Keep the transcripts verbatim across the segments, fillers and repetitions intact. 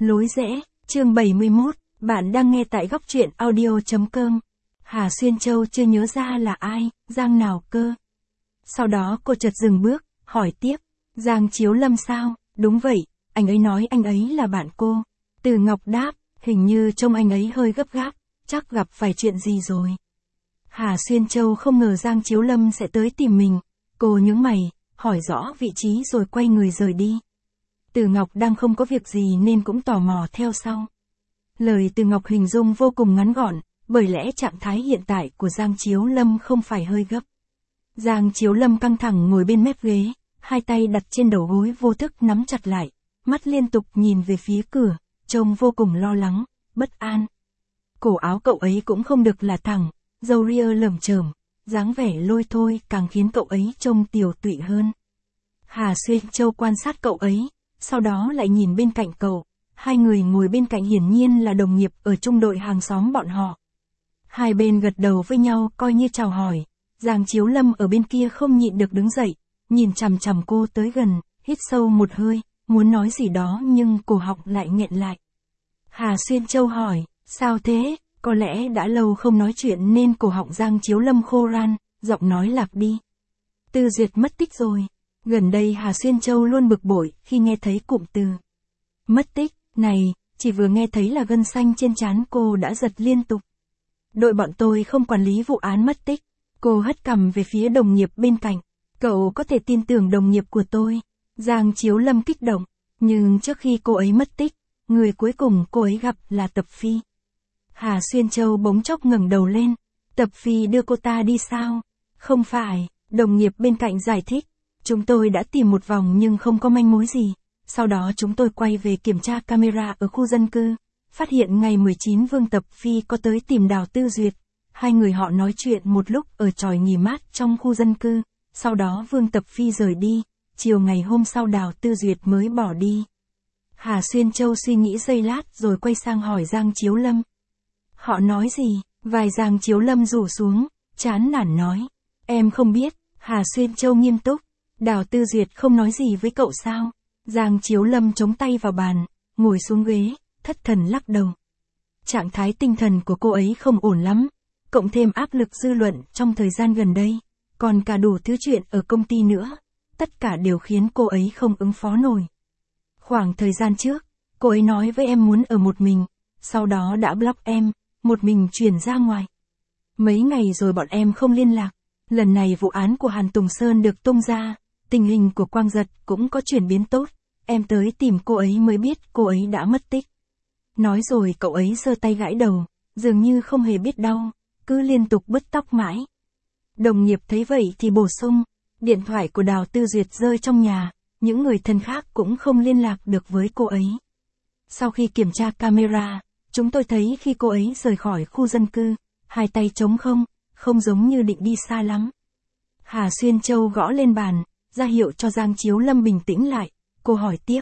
Lối rẽ, chương bảy mươi mốt, bạn đang nghe tại góc truyện audio.com. Hà Xuyên Châu chưa nhớ ra là ai, Giang nào cơ. Sau đó cô chợt dừng bước, hỏi tiếp, Giang Chiếu Lâm sao, đúng vậy, anh ấy nói anh ấy là bạn cô. Từ Ngọc đáp, hình như trông anh ấy hơi gấp gáp, chắc gặp phải chuyện gì rồi. Hà Xuyên Châu không ngờ Giang Chiếu Lâm sẽ tới tìm mình, cô nhướng mày, hỏi rõ vị trí rồi quay người rời đi. Từ Ngọc đang không có việc gì nên cũng tò mò theo sau. Lời Từ Ngọc hình dung vô cùng ngắn gọn, bởi lẽ trạng thái hiện tại của Giang Chiếu Lâm không phải hơi gấp. Giang Chiếu Lâm căng thẳng ngồi bên mép ghế, hai tay đặt trên đầu gối vô thức nắm chặt lại, mắt liên tục nhìn về phía cửa, trông vô cùng lo lắng, bất an. Cổ áo cậu ấy cũng không được là thẳng, râu ria lởm chởm, dáng vẻ lôi thôi càng khiến cậu ấy trông tiều tụy hơn. Hà Xuyên Châu quan sát cậu ấy, sau đó lại nhìn bên cạnh cậu, hai người ngồi bên cạnh hiển nhiên là đồng nghiệp ở chung đội hàng xóm bọn họ. Hai bên gật đầu với nhau coi như chào hỏi, Giang Chiếu Lâm ở bên kia không nhịn được đứng dậy, nhìn chằm chằm cô tới gần, hít sâu một hơi, muốn nói gì đó nhưng cổ họng lại nghẹn lại. Hà Xuyên Châu hỏi, sao thế, có lẽ đã lâu không nói chuyện nên cổ họng Giang Chiếu Lâm khô ran, giọng nói lạc đi. Tư Duyệt mất tích rồi. Gần đây Hà Xuyên Châu luôn bực bội khi nghe thấy cụm từ mất tích này, chỉ vừa nghe thấy là gân xanh trên trán cô đã giật liên tục. Đội bọn tôi không quản lý vụ án mất tích. Cô hất cằm về phía đồng nghiệp bên cạnh. Cậu có thể tin tưởng đồng nghiệp của tôi. Giang Chiếu Lâm kích động. Nhưng trước khi cô ấy mất tích, người cuối cùng cô ấy gặp là Tập Phi. Hà Xuyên Châu bỗng chốc ngẩng đầu lên. Tập Phi đưa cô ta đi sao? Không phải, đồng nghiệp bên cạnh giải thích. Chúng tôi đã tìm một vòng nhưng không có manh mối gì. Sau đó chúng tôi quay về kiểm tra camera ở khu dân cư. Phát hiện ngày mười chín Vương Tập Phi có tới tìm Đào Tư Duyệt. Hai người họ nói chuyện một lúc ở chòi nghỉ mát trong khu dân cư. Sau đó Vương Tập Phi rời đi. Chiều ngày hôm sau Đào Tư Duyệt mới bỏ đi. Hà Xuyên Châu suy nghĩ giây lát rồi quay sang hỏi Giang Chiếu Lâm. Họ nói gì? Vai Giang Chiếu Lâm rủ xuống, chán nản nói. Em không biết. Hà Xuyên Châu nghiêm túc. Đào Tư Duyệt không nói gì với cậu sao? Giang Chiếu Lâm chống tay vào bàn, ngồi xuống ghế, thất thần lắc đầu. Trạng thái tinh thần của cô ấy không ổn lắm, cộng thêm áp lực dư luận trong thời gian gần đây, còn cả đủ thứ chuyện ở công ty nữa, tất cả đều khiến cô ấy không ứng phó nổi. Khoảng thời gian trước, cô ấy nói với em muốn ở một mình, sau đó đã block em, một mình chuyển ra ngoài. Mấy ngày rồi bọn em không liên lạc, lần này vụ án của Hàn Tùng Sơn được tung ra. Tình hình của Quang Giật cũng có chuyển biến tốt, em tới tìm cô ấy mới biết cô ấy đã mất tích. Nói rồi cậu ấy giơ tay gãi đầu, dường như không hề biết đau, cứ liên tục bứt tóc mãi. Đồng nghiệp thấy vậy thì bổ sung, điện thoại của Đào Tư Duyệt rơi trong nhà, những người thân khác cũng không liên lạc được với cô ấy. Sau khi kiểm tra camera, chúng tôi thấy khi cô ấy rời khỏi khu dân cư, hai tay trống không, không giống như định đi xa lắm. Hà Xuyên Châu gõ lên bàn, ra hiệu cho Giang Chiếu Lâm bình tĩnh lại, cô hỏi tiếp.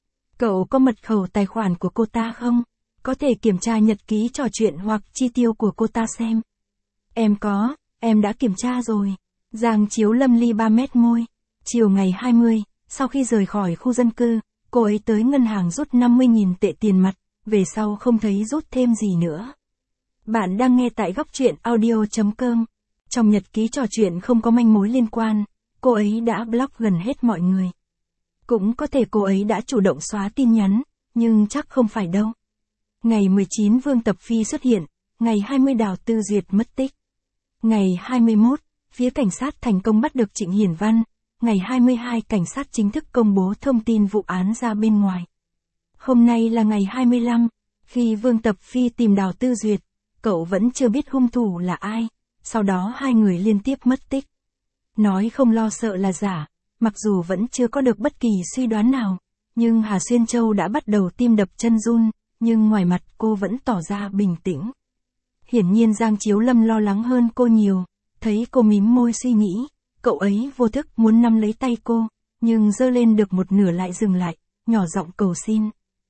Cậu có mật khẩu tài khoản của cô ta không? Có thể kiểm tra nhật ký trò chuyện hoặc chi tiêu của cô ta xem. Em có, em đã kiểm tra rồi. Giang Chiếu Lâm li ba mét môi. Chiều ngày hai mươi, sau khi rời khỏi khu dân cư, cô ấy tới ngân hàng rút năm mươi nghìn tệ tiền mặt, về sau không thấy rút thêm gì nữa. Bạn đang nghe tại góc truyện audio.com. Trong nhật ký trò chuyện không có manh mối liên quan. Cô ấy đã block gần hết mọi người. Cũng có thể cô ấy đã chủ động xóa tin nhắn, nhưng chắc không phải đâu. Ngày mười chín Vương Tập Phi xuất hiện, ngày hai mươi Đào Tư Duyệt mất tích. Ngày hai mươi mốt, phía cảnh sát thành công bắt được Trịnh Hiển Văn. Ngày hai mươi hai cảnh sát chính thức công bố thông tin vụ án ra bên ngoài. Hôm nay là ngày hai mươi lăm, khi Vương Tập Phi tìm Đào Tư Duyệt, cậu vẫn chưa biết hung thủ là ai, sau đó hai người liên tiếp mất tích. Nói không lo sợ là giả, mặc dù vẫn chưa có được bất kỳ suy đoán nào, nhưng Hà Xuyên Châu đã bắt đầu tim đập chân run, nhưng ngoài mặt cô vẫn tỏ ra bình tĩnh. Hiển nhiên Giang Chiếu Lâm lo lắng hơn cô nhiều, thấy cô mím môi suy nghĩ, cậu ấy vô thức muốn nắm lấy tay cô, nhưng giơ lên được một nửa lại dừng lại, nhỏ giọng cầu xin.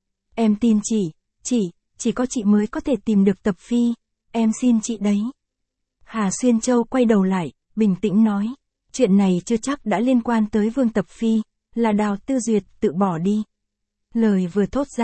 Em tin chị, chị, chỉ có chị mới có thể tìm được Tập Phi, em xin chị đấy. Hà Xuyên Châu quay đầu lại, bình tĩnh nói. Chuyện này chưa chắc đã liên quan tới Vương Tập Phi, là Đào Tư Duyệt tự bỏ đi. Lời vừa thốt ra,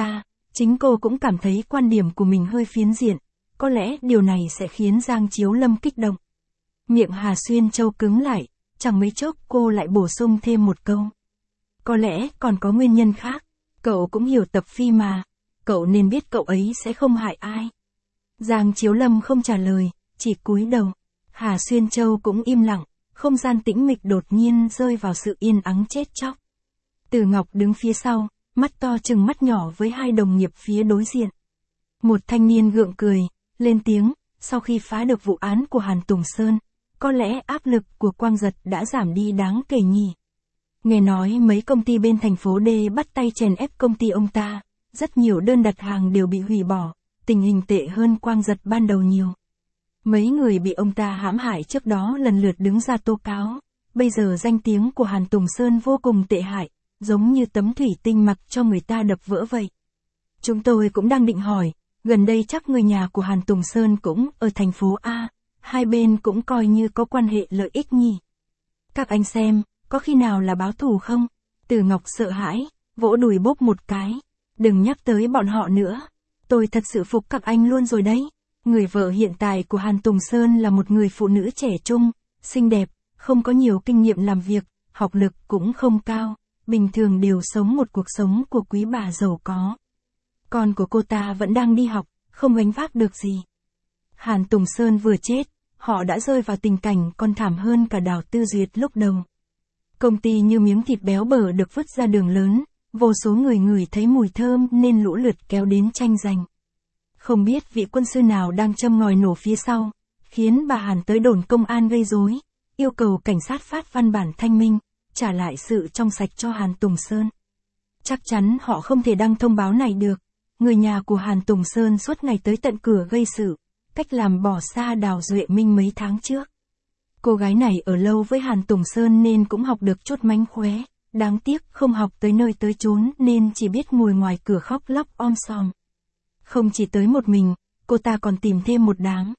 Chính cô cũng cảm thấy quan điểm của mình hơi phiến diện, có lẽ điều này sẽ khiến Giang Chiếu Lâm kích động. Miệng Hà Xuyên Châu cứng lại, chẳng mấy chốc cô lại bổ sung thêm một câu. Có lẽ còn có nguyên nhân khác, cậu cũng hiểu Tập Phi mà, cậu nên biết cậu ấy sẽ không hại ai. Giang Chiếu Lâm không trả lời, chỉ cúi đầu. Hà Xuyên Châu cũng im lặng, không gian tĩnh mịch đột nhiên rơi vào sự yên ắng chết chóc. Từ Ngọc đứng phía sau, mắt to chừng mắt nhỏ với hai đồng nghiệp phía đối diện. Một thanh niên gượng cười, lên tiếng, sau khi phá được vụ án của Hàn Tùng Sơn, có lẽ áp lực của Quang Giật đã giảm đi đáng kể nhỉ. Nghe nói mấy công ty bên thành phố D bắt tay chèn ép công ty ông ta, rất nhiều đơn đặt hàng đều bị hủy bỏ, tình hình tệ hơn Quang Giật ban đầu nhiều. Mấy người bị ông ta hãm hại trước đó lần lượt đứng ra tố cáo, bây giờ danh tiếng của Hàn Tùng Sơn vô cùng tệ hại, giống như tấm thủy tinh mặc cho người ta đập vỡ vậy. Chúng tôi cũng đang định hỏi, gần đây chắc người nhà của Hàn Tùng Sơn cũng ở thành phố A, hai bên cũng coi như có quan hệ lợi ích nhỉ. Các anh xem, có khi nào là báo thù không? Từ Ngọc sợ hãi, vỗ đùi bốp một cái. Đừng nhắc tới bọn họ nữa. Tôi thật sự phục các anh luôn rồi đấy. Người vợ hiện tại của Hàn Tùng Sơn là một người phụ nữ trẻ trung, xinh đẹp, không có nhiều kinh nghiệm làm việc, học lực cũng không cao, bình thường đều sống một cuộc sống của quý bà giàu có. Con của cô ta vẫn đang đi học, không gánh vác được gì. Hàn Tùng Sơn vừa chết, họ đã rơi vào tình cảnh còn thảm hơn cả Đào Tư Duyệt lúc đầu. Công ty như miếng thịt béo bở được vứt ra đường lớn, vô số người ngửi thấy mùi thơm nên lũ lượt kéo đến tranh giành. Không biết vị quân sư nào đang châm ngòi nổ phía sau, khiến bà Hàn tới đồn công an gây rối, yêu cầu cảnh sát phát văn bản thanh minh, trả lại sự trong sạch cho Hàn Tùng Sơn. Chắc chắn họ không thể đăng thông báo này được, người nhà của Hàn Tùng Sơn suốt ngày tới tận cửa gây sự, cách làm bỏ xa Đào Duệ Minh mấy tháng trước. Cô gái này ở lâu với Hàn Tùng Sơn nên cũng học được chút mánh khóe, đáng tiếc không học tới nơi tới chốn nên chỉ biết ngồi ngoài cửa khóc lóc om sòm. Không chỉ tới một mình, cô ta còn tìm thêm một đám.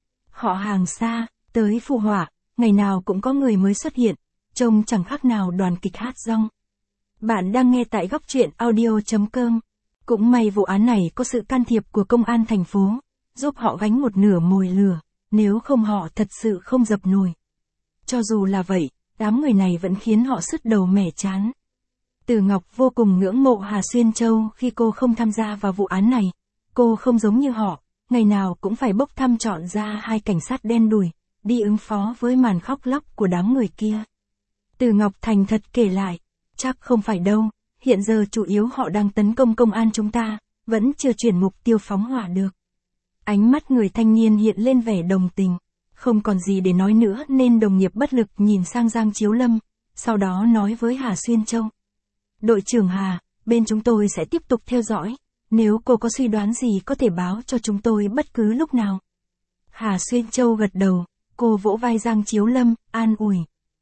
Họ hàng xa, tới phụ họa, ngày nào cũng có người mới xuất hiện, trông chẳng khác nào đoàn kịch hát rong. Bạn đang nghe tại góc truyện audio chấm com. Cũng may vụ án này có sự can thiệp của công an thành phố, giúp họ gánh một nửa mồi lửa, nếu không họ thật sự không dập nổi. Cho dù là vậy, đám người này vẫn khiến họ sứt đầu mẻ chán. Từ Ngọc vô cùng ngưỡng mộ Hà Xuyên Châu khi cô không tham gia vào vụ án này. Cô không giống như họ, ngày nào cũng phải bốc thăm chọn ra hai cảnh sát đen đủi, đi ứng phó với màn khóc lóc của đám người kia. Từ Ngọc thành thật kể lại, chắc không phải đâu, hiện giờ chủ yếu họ đang tấn công công an chúng ta, vẫn chưa chuyển mục tiêu phóng hỏa được. Ánh mắt người thanh niên hiện lên vẻ đồng tình, không còn gì để nói nữa nên đồng nghiệp bất lực nhìn sang Giang Chiếu Lâm, sau đó nói với Hà Xuyên Châu. Đội trưởng Hà, bên chúng tôi sẽ tiếp tục theo dõi, nếu cô có suy đoán gì có thể báo cho chúng tôi bất cứ lúc nào. Hà Xuyên Châu gật đầu, cô vỗ vai Giang Chiếu Lâm, an ủi.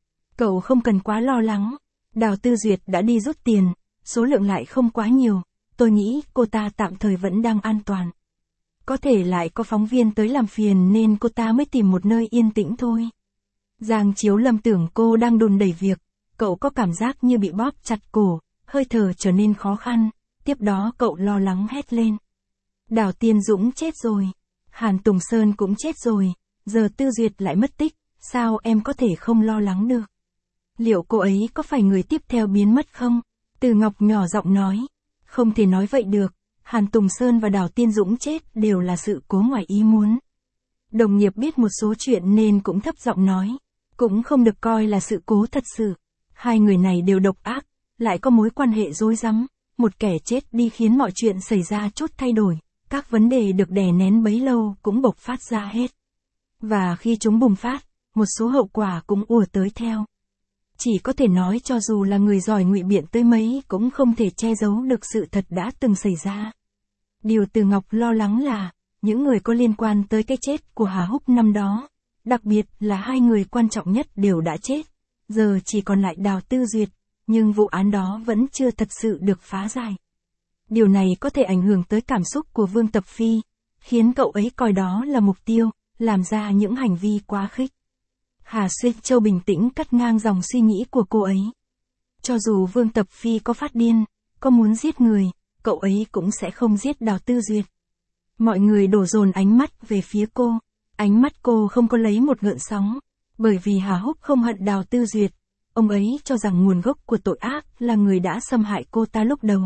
Cậu không cần quá lo lắng, Đào Tư Duyệt đã đi rút tiền, số lượng lại không quá nhiều, tôi nghĩ cô ta tạm thời vẫn đang an toàn. Có thể lại có phóng viên tới làm phiền nên cô ta mới tìm một nơi yên tĩnh thôi. Giang Chiếu Lâm tưởng cô đang đùn đẩy việc, cậu có cảm giác như bị bóp chặt cổ, hơi thở trở nên khó khăn, tiếp đó cậu lo lắng hét lên. Đào Tiên Dũng chết rồi, Hàn Tùng Sơn cũng chết rồi, giờ Tư Duyệt lại mất tích, sao em có thể không lo lắng được? Liệu cô ấy có phải người tiếp theo biến mất không? Từ Ngọc nhỏ giọng nói, không thể nói vậy được. Hàn Tùng Sơn và Đào Tiên Dũng chết đều là sự cố ngoài ý muốn. Đồng nghiệp biết một số chuyện nên cũng thấp giọng nói, cũng không được coi là sự cố thật sự. Hai người này đều độc ác, lại có mối quan hệ rối rắm, một kẻ chết đi khiến mọi chuyện xảy ra chút thay đổi, các vấn đề được đè nén bấy lâu cũng bộc phát ra hết. Và khi chúng bùng phát, một số hậu quả cũng ùa tới theo. Chỉ có thể nói cho dù là người giỏi ngụy biện tới mấy cũng không thể che giấu được sự thật đã từng xảy ra. Điều Từ Ngọc lo lắng là, những người có liên quan tới cái chết của Hà Húc năm đó, đặc biệt là hai người quan trọng nhất đều đã chết, giờ chỉ còn lại Đào Tư Duyệt, nhưng vụ án đó vẫn chưa thật sự được phá giải. Điều này có thể ảnh hưởng tới cảm xúc của Vương Tập Phi, khiến cậu ấy coi đó là mục tiêu, làm ra những hành vi quá khích. Hà Xuyên Châu bình tĩnh cắt ngang dòng suy nghĩ của cô ấy. Cho dù Vương Tập Phi có phát điên, có muốn giết người, cậu ấy cũng sẽ không giết Đào Tư Duyệt. Mọi người đổ dồn ánh mắt về phía cô. Ánh mắt cô không có lấy một gợn sóng. Bởi vì Hà Húc không hận Đào Tư Duyệt. Ông ấy cho rằng nguồn gốc của tội ác là người đã xâm hại cô ta lúc đầu.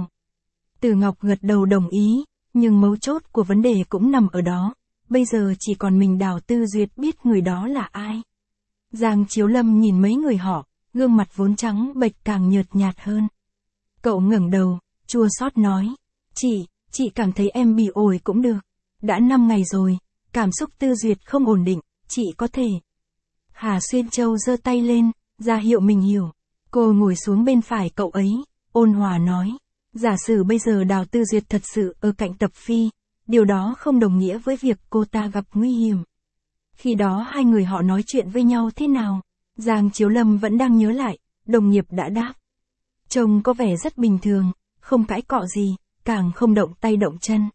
Từ Ngọc gật đầu đồng ý, nhưng mấu chốt của vấn đề cũng nằm ở đó. Bây giờ chỉ còn mình Đào Tư Duyệt biết người đó là ai. Giang Chiếu Lâm nhìn mấy người họ, gương mặt vốn trắng bệch càng nhợt nhạt hơn. Cậu ngẩng đầu, chua xót nói. Chị, chị cảm thấy em bị ổi cũng được. Đã năm ngày rồi, cảm xúc Tư Duyệt không ổn định, chị có thể. Hà Xuyên Châu giơ tay lên, ra hiệu mình hiểu. Cô ngồi xuống bên phải cậu ấy, ôn hòa nói. Giả sử bây giờ Đào Tư Duyệt thật sự ở cạnh Tập Phi, điều đó không đồng nghĩa với việc cô ta gặp nguy hiểm. Khi đó hai người họ nói chuyện với nhau thế nào? Giang Chiếu Lâm vẫn đang nhớ lại, đồng nghiệp đã đáp. Trông có vẻ rất bình thường, không cãi cọ gì, càng không động tay động chân.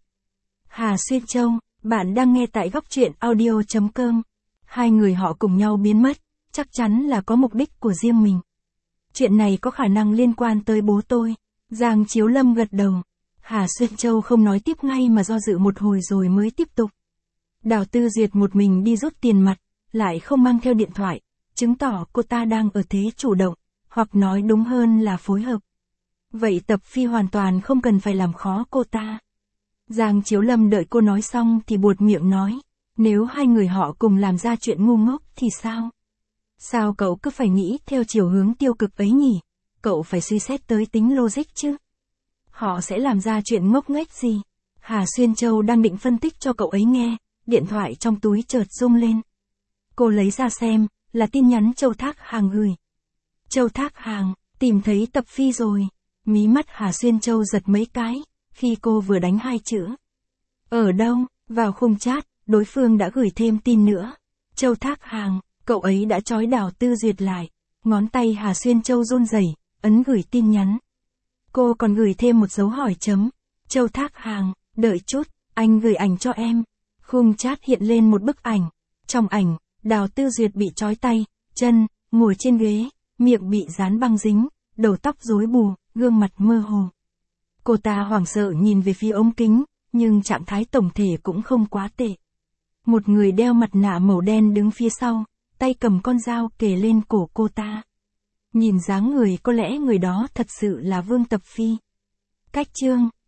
Hà Xuyên Châu, bạn đang nghe tại góc truyện audio chấm com. Hai người họ cùng nhau biến mất, chắc chắn là có mục đích của riêng mình. Chuyện này có khả năng liên quan tới bố tôi. Giang Chiếu Lâm gật đầu. Hà Xuyên Châu không nói tiếp ngay mà do dự một hồi rồi mới tiếp tục. Đào Tư Duyệt một mình đi rút tiền mặt, lại không mang theo điện thoại, chứng tỏ cô ta đang ở thế chủ động, hoặc nói đúng hơn là phối hợp. Vậy Tập Phi hoàn toàn không cần phải làm khó cô ta. Giang Chiếu Lâm đợi cô nói xong thì buột miệng nói, nếu hai người họ cùng làm ra chuyện ngu ngốc thì sao? Sao cậu cứ phải nghĩ theo chiều hướng tiêu cực ấy nhỉ? Cậu phải suy xét tới tính logic chứ. Họ sẽ làm ra chuyện ngốc nghếch gì? Hà Xuyên Châu đang định phân tích cho cậu ấy nghe, điện thoại trong túi chợt rung lên. Cô lấy ra xem, là tin nhắn Châu Thác Hàng gửi. Châu Thác Hàng, tìm thấy Tập Phi rồi. Mí mắt Hà Xuyên Châu giật mấy cái, khi cô vừa đánh hai chữ. Ở đâu? Vào khung chat, đối phương đã gửi thêm tin nữa. Châu Thác Hàng, cậu ấy đã trói Đào Tư Duyệt lại. Ngón tay Hà Xuyên Châu run rẩy, ấn gửi tin nhắn. Cô còn gửi thêm một dấu hỏi chấm. Châu Thác Hàng, đợi chút, anh gửi ảnh cho em. Khung chat hiện lên một bức ảnh. Trong ảnh, Đào Tư Duyệt bị trói tay, chân, ngồi trên ghế, miệng bị dán băng dính, đầu tóc rối bù, gương mặt mơ hồ. Cô ta hoảng sợ nhìn về phía ống kính, nhưng trạng thái tổng thể cũng không quá tệ. Một người đeo mặt nạ màu đen đứng phía sau, tay cầm con dao kề lên cổ cô ta. Nhìn dáng người có lẽ người đó thật sự là Vương Tập Phi. Cách chương